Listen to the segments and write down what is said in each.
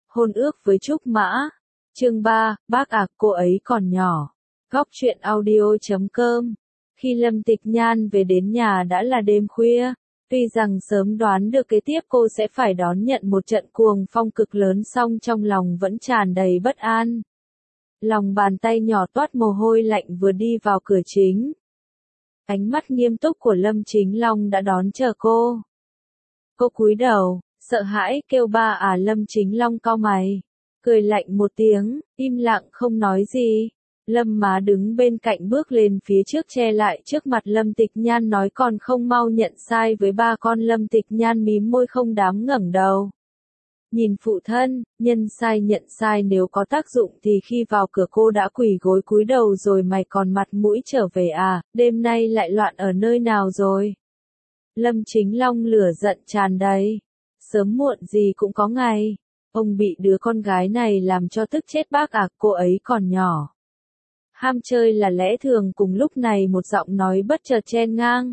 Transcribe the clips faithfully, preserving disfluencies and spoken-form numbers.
Hôn ước với Trúc Mã. Chương ba, bác à, cô ấy còn nhỏ. Góc truyện audio chấm com. Khi Lâm Tịch Nhan về đến nhà đã là đêm khuya. Tuy rằng sớm đoán được kế tiếp cô sẽ phải đón nhận một trận cuồng phong cực lớn, song trong lòng vẫn tràn đầy bất an. Lòng bàn tay nhỏ toát mồ hôi lạnh vừa đi vào cửa chính. Ánh mắt nghiêm túc của Lâm Chính Long đã đón chờ cô. Cô cúi đầu, sợ hãi kêu ba à. Lâm Chính Long cau mày, cười lạnh một tiếng, im lặng không nói gì. Lâm Má đứng bên cạnh bước lên phía trước che lại trước mặt Lâm Tịch Nhan, nói còn không mau nhận sai với ba con. Lâm Tịch Nhan mím môi không dám ngẩng đầu. Nhìn phụ thân, nhân sai nhận sai nếu có tác dụng thì khi vào cửa cô đã quỳ gối cúi đầu rồi, mày còn mặt mũi trở về à, đêm nay lại loạn ở nơi nào rồi? Lâm Chính Long lửa giận tràn đầy. Sớm muộn gì cũng có ngày. Ông bị đứa con gái này làm cho tức chết bác à, cô ấy còn nhỏ. Ham chơi là lẽ thường. Cùng lúc này một giọng nói bất chợt chen ngang.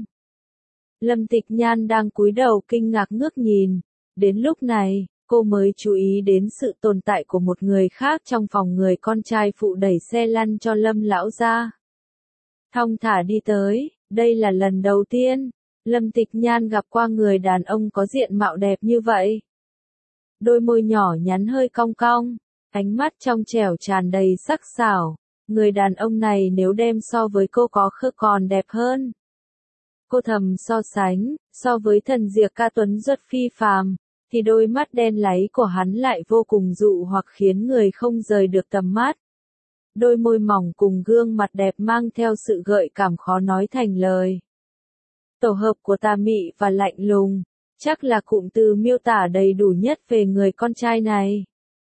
Lâm Tịch Nhan đang cúi đầu kinh ngạc ngước nhìn. Đến lúc này, cô mới chú ý đến sự tồn tại của một người khác trong phòng. Người con trai phụ đẩy xe lăn cho Lâm lão gia. Thong thả đi tới, đây là lần đầu tiên Lâm Tịch Nhan gặp qua người đàn ông có diện mạo đẹp như vậy. Đôi môi nhỏ nhắn hơi cong cong, ánh mắt trong trẻo tràn đầy sắc sảo. Người đàn ông này nếu đem so với cô có khơ còn đẹp hơn. Cô thầm so sánh, so với thần diệt ca tuấn duật phi phàm, thì đôi mắt đen láy của hắn lại vô cùng dụ hoặc, khiến người không rời được tầm mắt. Đôi môi mỏng cùng gương mặt đẹp mang theo sự gợi cảm khó nói thành lời. Tổ hợp của tà mị và lạnh lùng, chắc là cụm từ miêu tả đầy đủ nhất về người con trai này.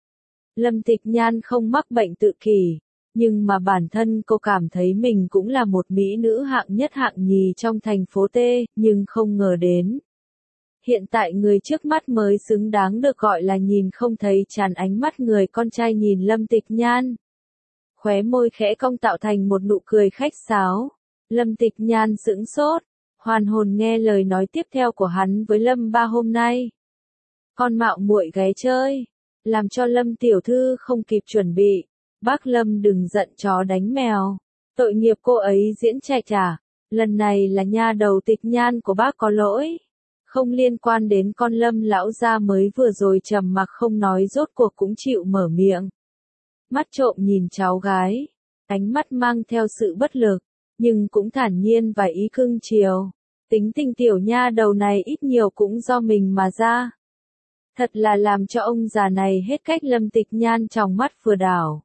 Lâm Tịch Nhan không mắc bệnh tự kỷ, nhưng mà bản thân cô cảm thấy mình cũng là một mỹ nữ hạng nhất hạng nhì trong thành phố T, nhưng không ngờ đến. Hiện tại người trước mắt mới xứng đáng được gọi là nhìn không thấy tràn. Ánh mắt người con trai nhìn Lâm Tịch Nhan. Khóe môi khẽ cong tạo thành một nụ cười khách sáo. Lâm Tịch Nhan sững sốt, hoàn hồn nghe lời nói tiếp theo của hắn với Lâm ba hôm nay. Con mạo muội ghé chơi, làm cho Lâm tiểu thư không kịp chuẩn bị. Bác Lâm đừng giận chó đánh mèo. Tội nghiệp cô ấy diễn trạch à. Lần này là nha đầu Tịch Nhan của bác có lỗi. Không liên quan đến con. Lâm lão gia mới vừa rồi trầm mặc không nói, rốt cuộc cũng chịu mở miệng. Mắt trộm nhìn cháu gái, ánh mắt mang theo sự bất lực, nhưng cũng thản nhiên và ý cưng chiều. Tính tình tiểu nha đầu này ít nhiều cũng do mình mà ra. Thật là làm cho ông già này hết cách. Lâm Tịch Nhan trong mắt vừa đảo.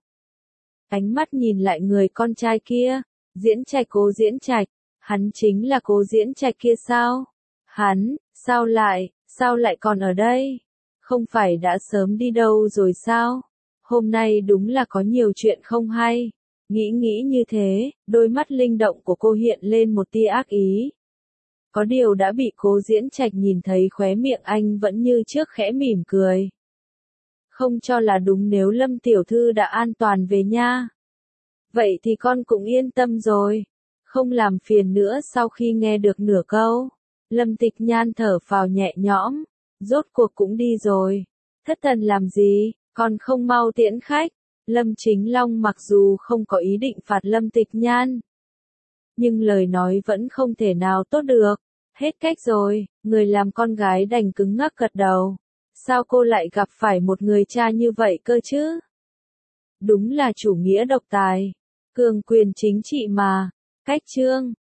Ánh mắt nhìn lại người con trai kia. Diễn Trạch, Cố Diễn Trạch. Hắn chính là Cố Diễn Trạch kia sao? Hắn, sao lại, sao lại còn ở đây? Không phải đã sớm đi đâu rồi sao? Hôm nay đúng là có nhiều chuyện không hay. Nghĩ nghĩ như thế, đôi mắt linh động của cô hiện lên một tia ác ý. Có điều đã bị Cố Diễn Trạch nhìn thấy, khóe miệng anh vẫn như trước khẽ mỉm cười. Không cho là đúng, nếu Lâm tiểu thư đã an toàn về nha. Vậy thì con cũng yên tâm rồi. Không làm phiền nữa. Sau khi nghe được nửa câu, Lâm Tịch Nhan thở phào nhẹ nhõm. Rốt cuộc cũng đi rồi. Thất thần làm gì, còn không mau tiễn khách. Lâm Chính Long mặc dù không có ý định phạt Lâm Tịch Nhan, nhưng lời nói vẫn không thể nào tốt được. Hết cách rồi, người làm con gái đành cứng ngắc gật đầu. Sao cô lại gặp phải một người cha như vậy cơ chứ? Đúng là chủ nghĩa độc tài, cường quyền chính trị mà. Cách chương